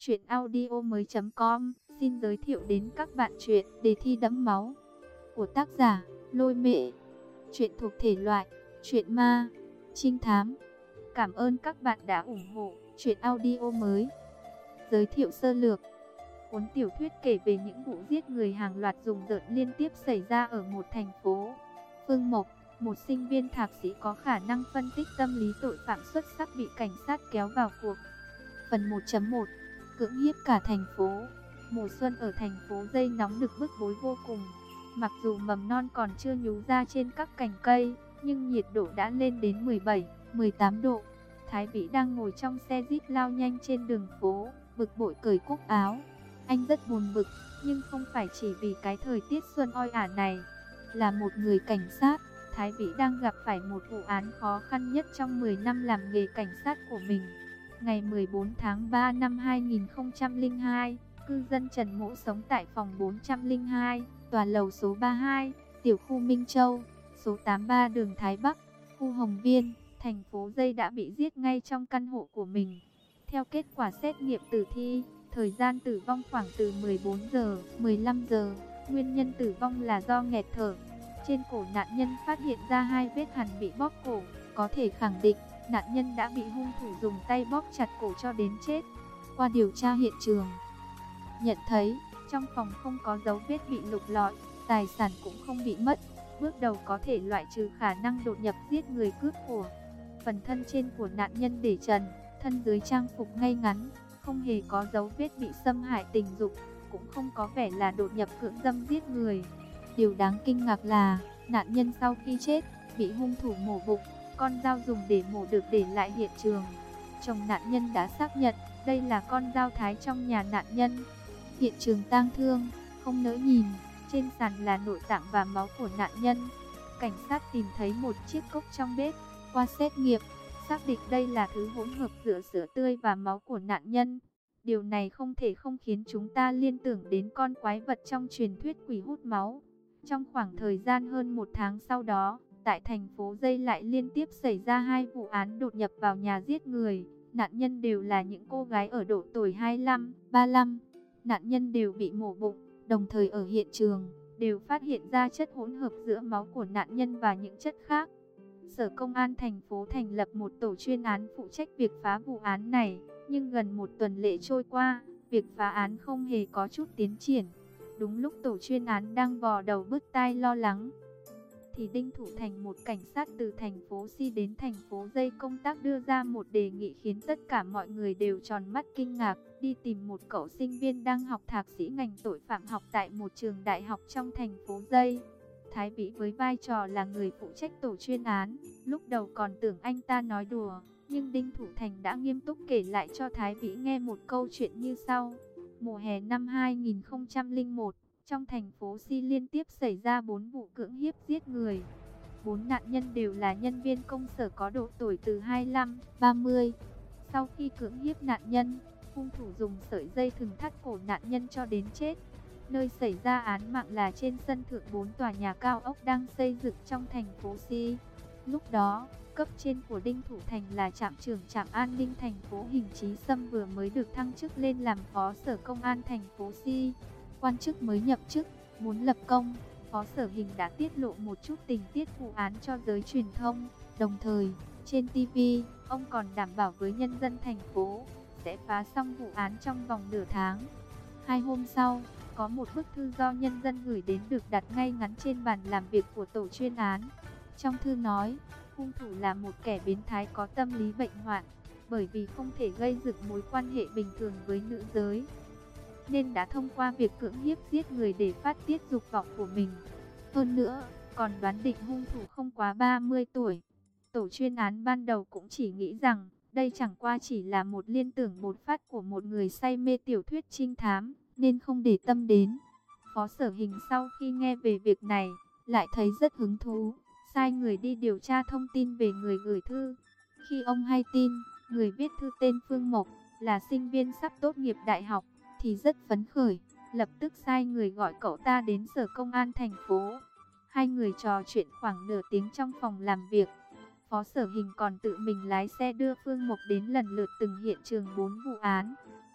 Truyệnaudiomoi.com xin giới thiệu đến các bạn truyện Đề thi đẫm máu của tác giả Lôi Mệ. Truyện thuộc thể loại truyện ma, trinh thám. Cảm ơn các bạn đã ủng hộ truyện audio mới. Giới thiệu sơ lược. Cuốn tiểu thuyết kể về những vụ giết người hàng loạt rùng rợn liên tiếp xảy ra ở một thành phố. Phương Mộc, một sinh viên thạc sĩ có khả năng phân tích tâm lý tội phạm xuất sắc bị cảnh sát kéo vào cuộc. Phần 1.1 Cưỡng hiếp cả thành phố. Mùa xuân ở thành phố Dây nóng nực bức bối vô cùng. Mặc dù mầm non còn chưa nhú ra trên các cành cây, nhưng nhiệt độ đã lên đến 17, 18 độ. Thái Vĩ đang ngồi trong xe jeep lao nhanh trên đường phố, bực bội cởi cúc áo. Anh rất buồn bực, nhưng không phải chỉ vì cái thời tiết xuân oi ả này. Là một người cảnh sát, Thái Vĩ đang gặp phải một vụ án khó khăn nhất trong 10 năm làm nghề cảnh sát của mình. Ngày 14 tháng 3 năm 2002, cư dân Trần Mỗ sống tại phòng 402, tòa lầu số 32, tiểu khu Minh Châu, số 83 đường Thái Bắc, khu Hồng Viên, thành phố Dây đã bị giết ngay trong căn hộ của mình. Theo kết quả xét nghiệm tử thi, thời gian tử vong khoảng từ 14 giờ, 15 giờ, nguyên nhân tử vong là do nghẹt thở. Trên cổ nạn nhân phát hiện ra 2 vết hằn bị bóp cổ, có thể khẳng định nạn nhân đã bị hung thủ dùng tay bóp chặt cổ cho đến chết. Qua điều tra hiện trường, nhận thấy trong phòng không có dấu vết bị lục lọi, tài sản cũng không bị mất. Bước đầu có thể loại trừ khả năng đột nhập giết người cướp của. Phần thân trên của nạn nhân để trần, thân dưới trang phục ngay ngắn, không hề có dấu vết bị xâm hại tình dục, cũng không có vẻ là đột nhập cưỡng dâm giết người. Điều đáng kinh ngạc là, nạn nhân sau khi chết, bị hung thủ mổ bụng, con dao dùng để mổ được để lại hiện trường. Chồng nạn nhân đã xác nhận, đây là con dao thái trong nhà nạn nhân. Hiện trường tang thương, không nỡ nhìn, trên sàn là nội tạng và máu của nạn nhân. Cảnh sát tìm thấy một chiếc cốc trong bếp, qua xét nghiệm, xác định đây là thứ hỗn hợp giữa sữa tươi và máu của nạn nhân. Điều này không thể không khiến chúng ta liên tưởng đến con quái vật trong truyền thuyết quỷ hút máu. Trong khoảng thời gian hơn 1 tháng sau đó, tại thành phố Dây lại liên tiếp xảy ra 2 vụ án đột nhập vào nhà giết người. Nạn nhân đều là những cô gái ở độ tuổi 25, 35. Nạn nhân đều bị mổ bụng, đồng thời ở hiện trường đều phát hiện ra chất hỗn hợp giữa máu của nạn nhân và những chất khác. Sở Công an thành phố thành lập một tổ chuyên án phụ trách việc phá vụ án này, nhưng gần 1 tuần lễ trôi qua, việc phá án không hề có chút tiến triển. Đúng lúc tổ chuyên án đang vò đầu bứt tai lo lắng, thì Đinh Thủ Thành, một cảnh sát từ thành phố Si đến thành phố Dây công tác, đưa ra một đề nghị khiến tất cả mọi người đều tròn mắt kinh ngạc. Đi tìm một cậu sinh viên đang học thạc sĩ ngành tội phạm học tại một trường đại học trong thành phố Dây. Thái Vĩ với vai trò là người phụ trách tổ chuyên án, lúc đầu còn tưởng anh ta nói đùa, nhưng Đinh Thủ Thành đã nghiêm túc kể lại cho Thái Vĩ nghe một câu chuyện như sau. Mùa hè năm 2001, trong thành phố Si liên tiếp xảy ra 4 vụ cưỡng hiếp giết người. 4 nạn nhân đều là nhân viên công sở có độ tuổi từ 25, 30. Sau khi cưỡng hiếp nạn nhân, hung thủ dùng sợi dây thừng thắt cổ nạn nhân cho đến chết. Nơi xảy ra án mạng là trên sân thượng 4 tòa nhà cao ốc đang xây dựng trong thành phố Si. Lúc đó, cấp trên của Đinh Thủ Thành là trạm trưởng trạm an ninh thành phố Hình Chí Sâm vừa mới được thăng chức lên làm phó sở công an thành phố Si. Quan chức mới nhậm chức, muốn lập công, phó sở Hình đã tiết lộ một chút tình tiết vụ án cho giới truyền thông. Đồng thời, trên TV, ông còn đảm bảo với nhân dân thành phố sẽ phá xong vụ án trong vòng nửa tháng. 2 hôm sau, có một bức thư do nhân dân gửi đến được đặt ngay ngắn trên bàn làm việc của tổ chuyên án. Trong thư nói, hung thủ là một kẻ biến thái có tâm lý bệnh hoạn, bởi vì không thể gây dựng mối quan hệ bình thường với nữ giới, nên đã thông qua việc cưỡng hiếp giết người để phát tiết dục vọng của mình. Hơn nữa, còn đoán định hung thủ không quá 30 tuổi. Tổ chuyên án ban đầu cũng chỉ nghĩ rằng, đây chẳng qua chỉ là một liên tưởng bột phát của một người say mê tiểu thuyết trinh thám, nên không để tâm đến. Phó sở Hình sau khi nghe về việc này, lại thấy rất hứng thú, sai người đi điều tra thông tin về người gửi thư. Khi ông hay tin, người viết thư tên Phương Mộc, là sinh viên sắp tốt nghiệp đại học, thì rất phấn khởi, lập tức sai người gọi cậu ta đến sở công an thành phố. 2 người trò chuyện khoảng nửa tiếng trong phòng làm việc. Phó sở Hình còn tự mình lái xe đưa Phương Mộc đến lần lượt từng hiện trường 4 vụ án. Sau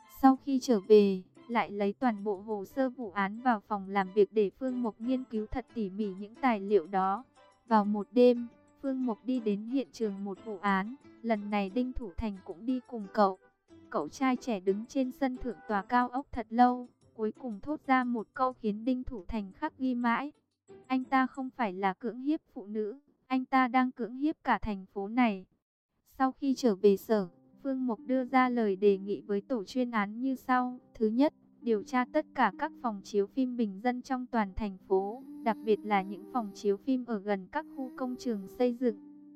khi trở về, lại lấy toàn bộ hồ sơ vụ án vào phòng làm việc để Phương Mộc nghiên cứu thật tỉ mỉ những tài liệu đó. Vào một đêm, Phương Mộc đi đến hiện trường một vụ án, lần này Đinh Thủ Thành cũng đi cùng cậu. Cậu trai trẻ đứng trên sân thượng tòa cao ốc thật lâu, cuối cùng thốt ra một câu khiến Đinh Thủ Thành khắc ghi mãi. Anh ta không phải là cưỡng hiếp phụ nữ, anh ta đang cưỡng hiếp cả thành phố này. Sau khi trở về sở, Phương Mộc đưa ra lời đề nghị với tổ chuyên án như sau. Thứ nhất, điều tra tất cả các phòng chiếu phim bình dân trong toàn thành phố, đặc biệt là những phòng chiếu phim ở gần các khu công trường xây dựng.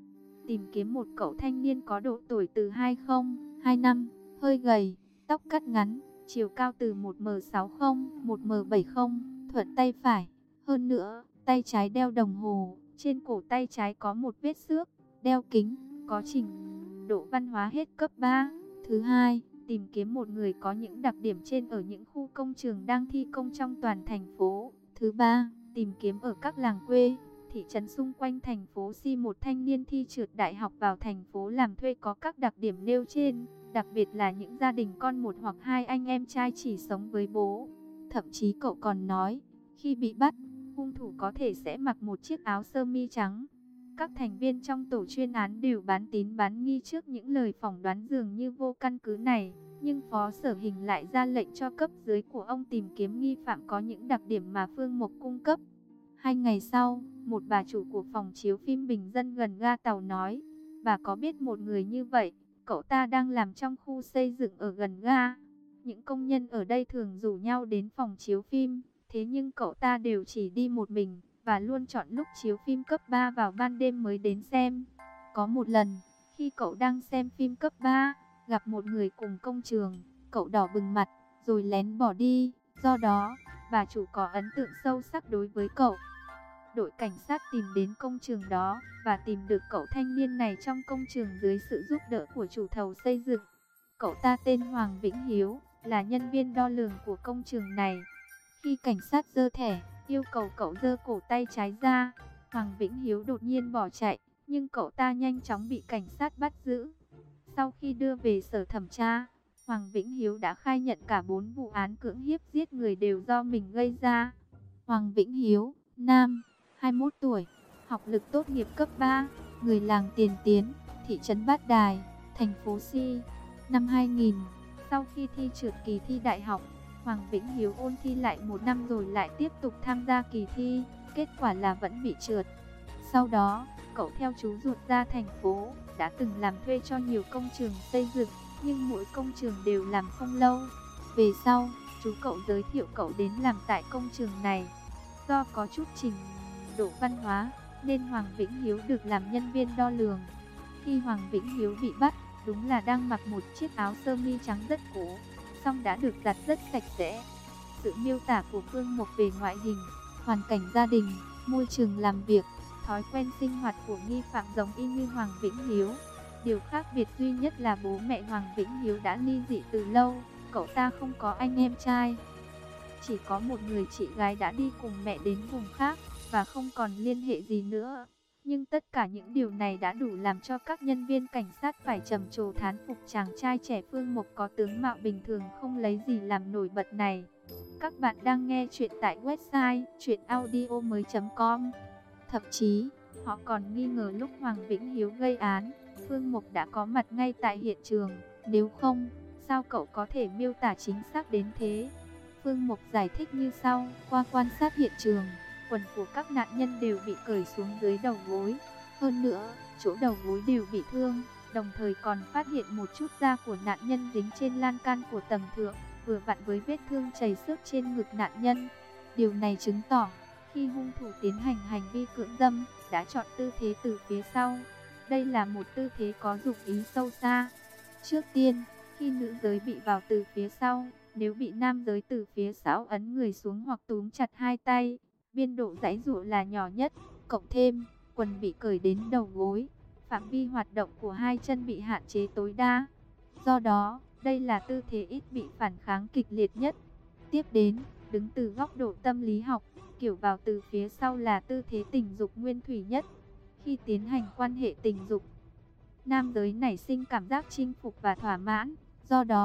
Tìm kiếm một cậu thanh niên có độ tuổi từ 20, 25, hơi gầy, tóc cắt ngắn, chiều cao từ 1m60, 1m70, thuận tay phải. Hơn nữa, tay trái đeo đồng hồ, trên cổ tay trái có một vết xước, đeo kính, có trình độ văn hóa hết cấp 3. Thứ hai, tìm kiếm một người có những đặc điểm trên ở những khu công trường đang thi công trong toàn thành phố. Thứ ba, tìm kiếm ở các làng quê, thị trấn xung quanh thành phố một thanh niên thi trượt đại học vào thành phố làm thuê có các đặc điểm nêu trên, đặc biệt là những gia đình con một hoặc hai anh em trai chỉ sống với bố. Thậm chí cậu còn nói, khi bị bắt, hung thủ có thể sẽ mặc một chiếc áo sơ mi trắng. Các thành viên trong tổ chuyên án đều bán tín bán nghi trước những lời phỏng đoán dường như vô căn cứ này, nhưng Phó Sở Hình lại ra lệnh cho cấp dưới của ông tìm kiếm nghi phạm có những đặc điểm mà Phương Mộc cung cấp. 2 ngày sau, một bà chủ của phòng chiếu phim bình dân gần ga tàu nói, bà có biết một người như vậy, cậu ta đang làm trong khu xây dựng ở gần ga. Những công nhân ở đây thường rủ nhau đến phòng chiếu phim, thế nhưng cậu ta đều chỉ đi một mình, và luôn chọn lúc chiếu phim cấp 3 vào ban đêm mới đến xem. Có một lần, khi cậu đang xem phim cấp 3, gặp một người cùng công trường, cậu đỏ bừng mặt, rồi lén bỏ đi. Do đó, bà chủ có ấn tượng sâu sắc đối với cậu. Đội cảnh sát tìm đến công trường đó, và tìm được cậu thanh niên này trong công trường dưới sự giúp đỡ của chủ thầu xây dựng. Cậu ta tên Hoàng Vĩnh Hiếu, là nhân viên đo lường của công trường này. Khi cảnh sát giơ thẻ, yêu cầu cậu giơ cổ tay trái ra, Hoàng Vĩnh Hiếu đột nhiên bỏ chạy, nhưng cậu ta nhanh chóng bị cảnh sát bắt giữ. Sau khi đưa về sở thẩm tra, Hoàng Vĩnh Hiếu đã khai nhận cả 4 vụ án cưỡng hiếp giết người đều do mình gây ra. Hoàng Vĩnh Hiếu, nam, 21 tuổi, học lực tốt nghiệp cấp 3, người làng Tiền Tiến, thị trấn Bát Đài, thành phố Si. Năm 2000, sau khi thi trượt kỳ thi đại học, Hoàng Vĩnh Hiếu ôn thi lại 1 năm rồi lại tiếp tục tham gia kỳ thi, kết quả là vẫn bị trượt. Sau đó, cậu theo chú ruột ra thành phố, đã từng làm thuê cho nhiều công trường xây dựng, nhưng mỗi công trường đều làm không lâu. Về sau, chú cậu giới thiệu cậu đến làm tại công trường này. Do có chút trình độ văn hóa, nên Hoàng Vĩnh Hiếu được làm nhân viên đo lường. Khi Hoàng Vĩnh Hiếu bị bắt, đúng là đang mặc một chiếc áo sơ mi trắng rất cũ, song đã được giặt rất sạch sẽ. Sự miêu tả của Phương Mộc về ngoại hình, hoàn cảnh gia đình, môi trường làm việc, thói quen sinh hoạt của nghi phạm giống y như Hoàng Vĩnh Hiếu. Điều khác biệt duy nhất là bố mẹ Hoàng Vĩnh Hiếu đã ly dị từ lâu, cậu ta không có anh em trai. Chỉ có một người chị gái đã đi cùng mẹ đến vùng khác, và không còn liên hệ gì nữa. Nhưng tất cả những điều này đã đủ làm cho các nhân viên cảnh sát phải trầm trồ thán phục chàng trai trẻ Phương Mộc có tướng mạo bình thường không lấy gì làm nổi bật này. Các bạn đang nghe chuyện tại website chuyenaudio.com. Thậm chí, họ còn nghi ngờ lúc Hoàng Vĩnh Hiếu gây án, Phương Mộc đã có mặt ngay tại hiện trường. Nếu không, sao cậu có thể miêu tả chính xác đến thế? Phương Mộc giải thích như sau. Qua quan sát hiện trường, quần của các nạn nhân đều bị cởi xuống dưới đầu gối. Hơn nữa, chỗ đầu gối đều bị thương, đồng thời còn phát hiện một chút da của nạn nhân dính trên lan can của tầng thượng, vừa vặn với vết thương chảy xước trên ngực nạn nhân. Điều này chứng tỏ, khi hung thủ tiến hành hành vi cưỡng dâm, đã chọn tư thế từ phía sau. Đây là một tư thế có dụng ý sâu xa. Trước tiên, khi nữ giới bị vào từ phía sau, nếu bị nam giới từ phía sau ấn người xuống hoặc túm chặt hai tay, biên độ giãy giụa là nhỏ nhất, cộng thêm quần bị cởi đến đầu gối, phạm vi hoạt động của hai chân bị hạn chế tối đa. Do đó, đây là tư thế ít bị phản kháng kịch liệt nhất. Tiếp đến, đứng từ góc độ tâm lý học, kiểu vào từ phía sau là tư thế tình dục nguyên thủy nhất. Khi tiến hành quan hệ tình dục, nam giới nảy sinh cảm giác chinh phục và thỏa mãn. Do đó,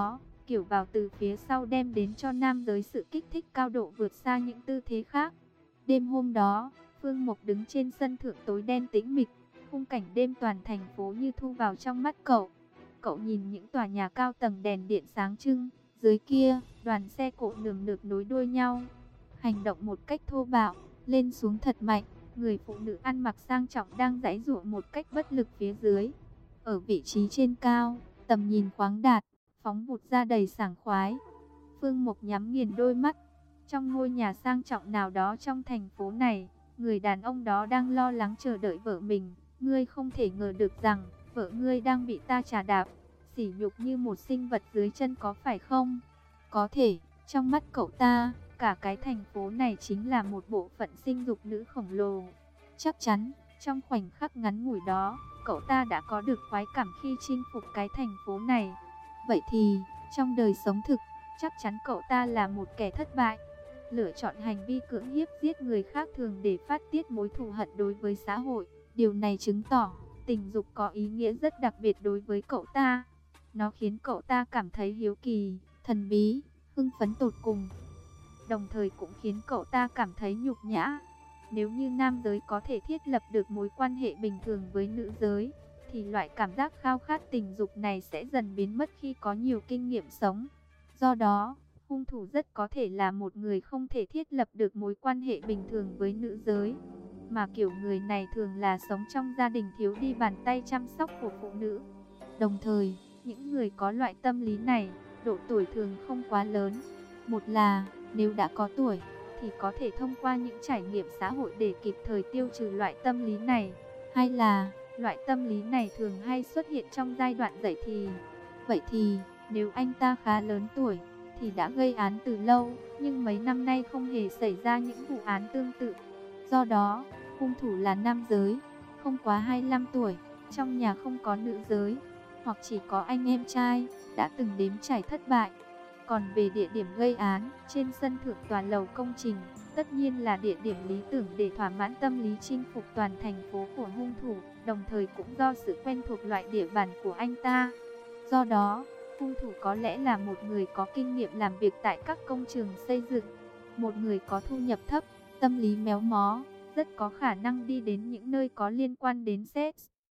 kiểu vào từ phía sau đem đến cho nam giới sự kích thích cao độ vượt xa những tư thế khác. Đêm hôm đó, Phương Mộc đứng trên sân thượng tối đen tĩnh mịch, khung cảnh đêm toàn thành phố như thu vào trong mắt cậu. Cậu nhìn những tòa nhà cao tầng đèn điện sáng trưng, dưới kia, đoàn xe cộ nườm nượp nối đuôi nhau, hành động một cách thô bạo, lên xuống thật mạnh. Người phụ nữ ăn mặc sang trọng đang giãy giụa một cách bất lực phía dưới. Ở vị trí trên cao, tầm nhìn khoáng đạt, phóng vụt ra đầy sảng khoái. Phương Mộc nhắm nghiền đôi mắt. Trong ngôi nhà sang trọng nào đó trong thành phố này, người đàn ông đó đang lo lắng chờ đợi vợ mình. Ngươi không thể ngờ được rằng, vợ ngươi đang bị ta trà đạp, sỉ nhục như một sinh vật dưới chân có phải không? Có thể, trong mắt cậu ta, cả cái thành phố này chính là một bộ phận sinh dục nữ khổng lồ. Chắc chắn, trong khoảnh khắc ngắn ngủi đó, cậu ta đã có được khoái cảm khi chinh phục cái thành phố này. Vậy thì, trong đời sống thực, chắc chắn cậu ta là một kẻ thất bại. Lựa chọn hành vi cưỡng hiếp giết người khác thường để phát tiết mối thù hận đối với xã hội. Điều này chứng tỏ, tình dục có ý nghĩa rất đặc biệt đối với cậu ta. Nó khiến cậu ta cảm thấy hiếu kỳ, thần bí, hưng phấn tột cùng. Đồng thời cũng khiến cậu ta cảm thấy nhục nhã. Nếu như nam giới có thể thiết lập được mối quan hệ bình thường với nữ giới, thì loại cảm giác khao khát tình dục này sẽ dần biến mất khi có nhiều kinh nghiệm sống. Do đó, hung thủ rất có thể là một người không thể thiết lập được mối quan hệ bình thường với nữ giới. Mà kiểu người này thường là sống trong gia đình thiếu đi bàn tay chăm sóc của phụ nữ. Đồng thời, những người có loại tâm lý này, độ tuổi thường không quá lớn. Một là, nếu đã có tuổi, thì có thể thông qua những trải nghiệm xã hội để kịp thời tiêu trừ loại tâm lý này. Hai là, loại tâm lý này thường hay xuất hiện trong giai đoạn dậy thì. Vậy thì, nếu anh ta khá lớn tuổi, thì đã gây án từ lâu, nhưng mấy năm nay không hề xảy ra những vụ án tương tự. Do đó, hung thủ là nam giới, không quá 25 tuổi, trong nhà không có nữ giới, hoặc chỉ có anh em trai, đã từng đếm trải thất bại. Còn về địa điểm gây án, trên sân thượng tòa lầu công trình, tất nhiên là địa điểm lý tưởng để thỏa mãn tâm lý chinh phục toàn thành phố của hung thủ, đồng thời cũng do sự quen thuộc loại địa bàn của anh ta. Do đó, hung thủ có lẽ là một người có kinh nghiệm làm việc tại các công trường xây dựng, một người có thu nhập thấp, tâm lý méo mó, rất có khả năng đi đến những nơi có liên quan đến sex.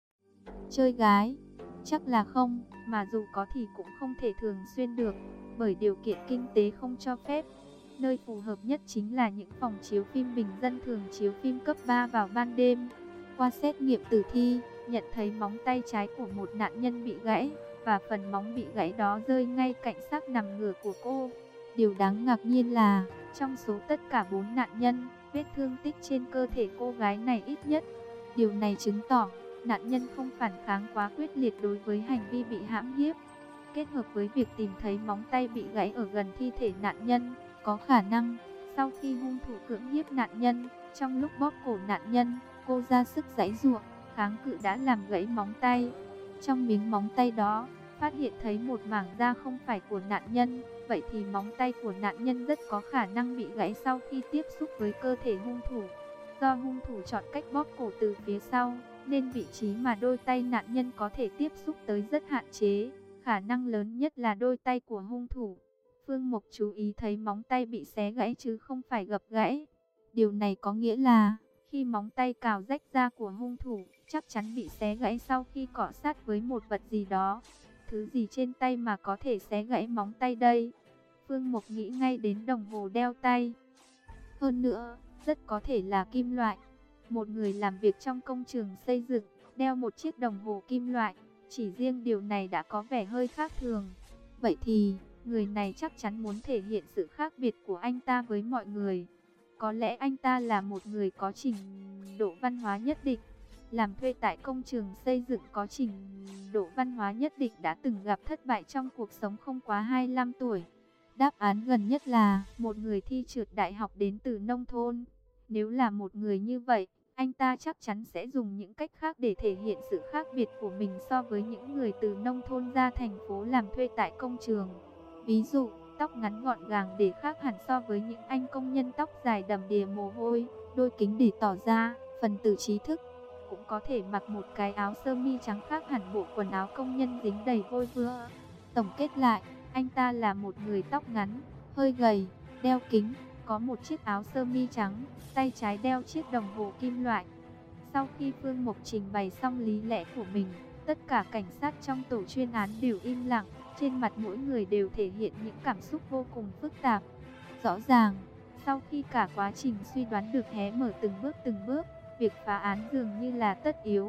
Chơi gái, chắc là không, mà dù có thì cũng không thể thường xuyên được, bởi điều kiện kinh tế không cho phép. Nơi phù hợp nhất chính là những phòng chiếu phim bình dân thường chiếu phim cấp 3 vào ban đêm. Qua xét nghiệm tử thi, nhận thấy móng tay trái của một nạn nhân bị gãy, và phần móng bị gãy đó rơi ngay cạnh xác nằm ngửa của cô. Điều đáng ngạc nhiên là, trong số tất cả 4 nạn nhân, vết thương tích trên cơ thể cô gái này ít nhất. Điều này chứng tỏ, nạn nhân không phản kháng quá quyết liệt đối với hành vi bị hãm hiếp. Kết hợp với việc tìm thấy móng tay bị gãy ở gần thi thể nạn nhân, có khả năng, sau khi hung thủ cưỡng hiếp nạn nhân, trong lúc bóp cổ nạn nhân, cô ra sức giãy giụa, kháng cự đã làm gãy móng tay. Trong miếng móng tay đó, phát hiện thấy một mảng da không phải của nạn nhân, vậy thì móng tay của nạn nhân rất có khả năng bị gãy sau khi tiếp xúc với cơ thể hung thủ. Do hung thủ chọn cách bóp cổ từ phía sau, nên vị trí mà đôi tay nạn nhân có thể tiếp xúc tới rất hạn chế, khả năng lớn nhất là đôi tay của hung thủ. Phương Mộc chú ý thấy móng tay bị xé gãy chứ không phải gập gãy. Điều này có nghĩa là, khi móng tay cào rách da của hung thủ, chắc chắn bị xé gãy sau khi cọ sát với một vật gì đó. Thứ gì trên tay mà có thể xé gãy móng tay đây? Phương Mộc nghĩ ngay đến đồng hồ đeo tay. Hơn nữa, rất có thể là kim loại. Một người làm việc trong công trường xây dựng, đeo một chiếc đồng hồ kim loại, chỉ riêng điều này đã có vẻ hơi khác thường. Vậy thì, người này chắc chắn muốn thể hiện sự khác biệt của anh ta với mọi người. Có lẽ anh ta là một người có trình độ văn hóa nhất định, làm thuê tại công trường xây dựng có trình độ văn hóa nhất định, đã từng gặp thất bại trong cuộc sống không quá 25 tuổi. Đáp án gần nhất là một người thi trượt đại học đến từ nông thôn. Nếu là một người như vậy, anh ta chắc chắn sẽ dùng những cách khác để thể hiện sự khác biệt của mình so với những người từ nông thôn ra thành phố làm thuê tại công trường. Ví dụ, tóc ngắn gọn gàng để khác hẳn so với những anh công nhân tóc dài đầm đìa mồ hôi, đôi kính để tỏ ra phần tử trí thức. Cũng có thể mặc một cái áo sơ mi trắng khác hẳn bộ quần áo công nhân dính đầy vôi vữa. Tổng kết lại, Anh ta là một người tóc ngắn, hơi gầy, đeo kính, có một chiếc áo sơ mi trắng, tay trái đeo chiếc đồng hồ kim loại. Sau khi Phương Mộc trình bày xong lý lẽ của mình, tất cả cảnh sát trong tổ chuyên án đều im lặng, trên mặt mỗi người đều thể hiện những cảm xúc vô cùng phức tạp. Rõ ràng, sau khi cả quá trình suy đoán được hé mở từng bước, việc phá án dường như là tất yếu,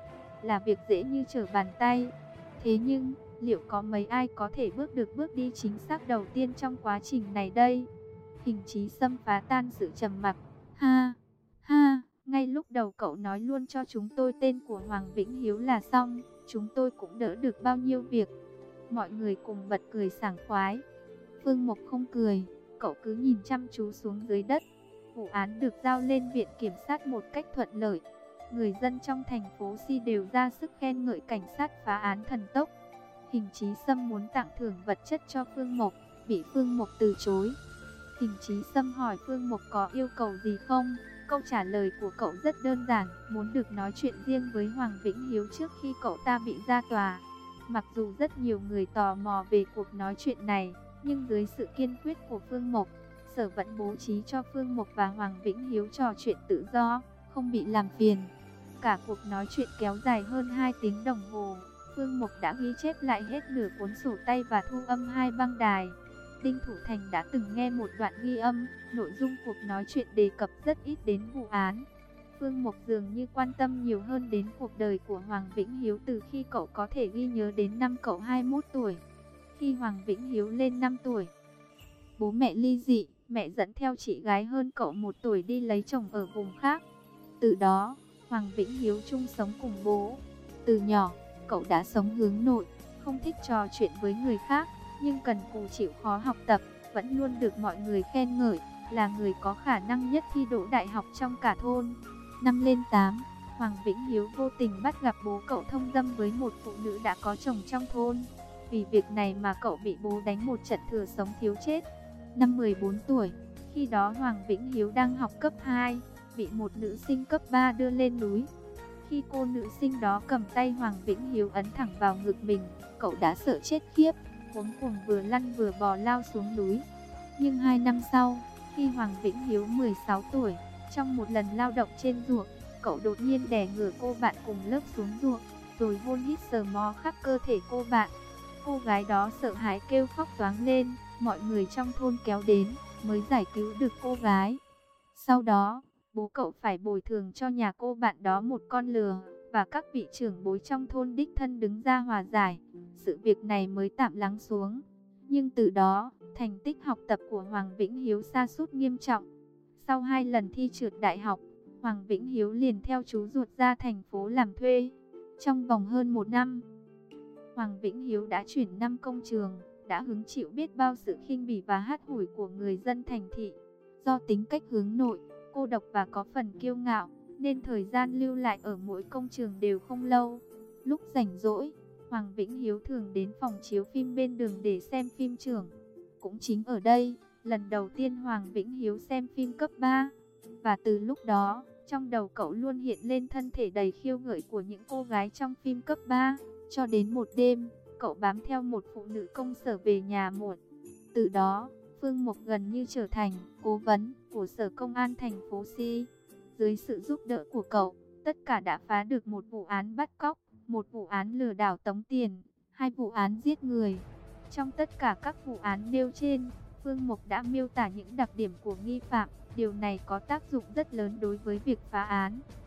là việc dễ như trở bàn tay. Thế nhưng, liệu có mấy ai có thể bước được bước đi chính xác đầu tiên trong quá trình này đây? Hình Chí Sâm phá tan sự trầm mặc. Ha, ha, ngay lúc đầu cậu nói luôn cho chúng tôi tên của Hoàng Vĩnh Hiếu là xong, chúng tôi cũng đỡ được bao nhiêu việc. Mọi người cùng bật cười sảng khoái. Phương Mộc không cười, cậu cứ nhìn chăm chú xuống dưới đất. Vụ án được giao lên viện kiểm sát một cách thuận lợi. Người dân trong thành phố Si đều ra sức khen ngợi cảnh sát phá án thần tốc. Hình Chí Sâm muốn tặng thưởng vật chất cho Phương Mộc, bị Phương Mộc từ chối. Hình Chí Sâm hỏi Phương Mộc có yêu cầu gì không? Câu trả lời của cậu rất đơn giản, muốn được nói chuyện riêng với Hoàng Vĩnh Hiếu trước khi cậu ta bị ra tòa. Mặc dù rất nhiều người tò mò về cuộc nói chuyện này, nhưng dưới sự kiên quyết của Phương Mộc, Sở vẫn bố trí cho Phương Mộc và Hoàng Vĩnh Hiếu trò chuyện tự do, không bị làm phiền. Cả cuộc nói chuyện kéo dài hơn 2 tiếng đồng hồ. Phương Mộc đã ghi chép lại hết nửa cuốn sổ tay và thu âm 2 băng đài. Đinh Thủ Thành đã từng nghe một đoạn ghi âm, nội dung cuộc nói chuyện đề cập rất ít đến vụ án. Phương Mộc dường như quan tâm nhiều hơn đến cuộc đời của Hoàng Vĩnh Hiếu từ khi cậu có thể ghi nhớ đến năm cậu 21 tuổi. Khi Hoàng Vĩnh Hiếu lên 5 tuổi, bố mẹ ly dị, mẹ dẫn theo chị gái hơn cậu 1 tuổi đi lấy chồng ở vùng khác. Từ đó, Hoàng Vĩnh Hiếu chung sống cùng bố. Từ nhỏ, cậu đã sống hướng nội, không thích trò chuyện với người khác, nhưng cần cù chịu khó học tập, vẫn luôn được mọi người khen ngợi, là người có khả năng nhất thi đỗ đại học trong cả thôn. Năm lên 8, Hoàng Vĩnh Hiếu vô tình bắt gặp bố cậu thông dâm với một phụ nữ đã có chồng trong thôn. Vì việc này mà cậu bị bố đánh một trận thừa sống thiếu chết. Năm 14 tuổi, khi đó Hoàng Vĩnh Hiếu đang học cấp 2, bị một nữ sinh cấp 3 đưa lên núi. Khi cô nữ sinh đó cầm tay Hoàng Vĩnh Hiếu ấn thẳng vào ngực mình, cậu đã sợ chết khiếp, cuống cuồng vừa lăn vừa bò lao xuống núi. Nhưng 2 năm sau, khi Hoàng Vĩnh Hiếu 16 tuổi, trong một lần lao động trên ruộng, cậu đột nhiên đè ngửa cô bạn cùng lớp xuống ruộng, rồi hôn hít sờ mó khắp cơ thể cô bạn. Cô gái đó sợ hãi kêu khóc toáng lên, mọi người trong thôn kéo đến, mới giải cứu được cô gái. Sau đó, bố cậu phải bồi thường cho nhà cô bạn đó một con lừa, và các vị trưởng bối trong thôn đích thân đứng ra hòa giải. Sự việc này mới tạm lắng xuống. Nhưng từ đó, thành tích học tập của Hoàng Vĩnh Hiếu sa sút nghiêm trọng. Sau 2 lần thi trượt đại học, Hoàng Vĩnh Hiếu liền theo chú ruột ra thành phố làm thuê. Trong vòng hơn 1 năm, Hoàng Vĩnh Hiếu đã chuyển 5 công trường, đã hứng chịu biết bao sự khinh bỉ và hắt hủi của người dân thành thị. Do tính cách hướng nội, cô độc và có phần kiêu ngạo, nên thời gian lưu lại ở mỗi công trường đều không lâu. Lúc rảnh rỗi, Hoàng Vĩnh Hiếu thường đến phòng chiếu phim bên đường để xem phim trường. Cũng chính ở đây, lần đầu tiên Hoàng Vĩnh Hiếu xem phim cấp 3. Và từ lúc đó, trong đầu cậu luôn hiện lên thân thể đầy khiêu gợi của những cô gái trong phim cấp 3. Cho đến một đêm, cậu bám theo một phụ nữ công sở về nhà muộn. Từ đó, Phương Mộc gần như trở thành cố vấn của Sở Công an thành phố Si. Dưới sự giúp đỡ của cậu, tất cả đã phá được một vụ án bắt cóc, một vụ án lừa đảo tống tiền, 2 vụ án giết người. Trong tất cả các vụ án nêu trên, Phương Mộc đã miêu tả những đặc điểm của nghi phạm. Điều này có tác dụng rất lớn đối với việc phá án.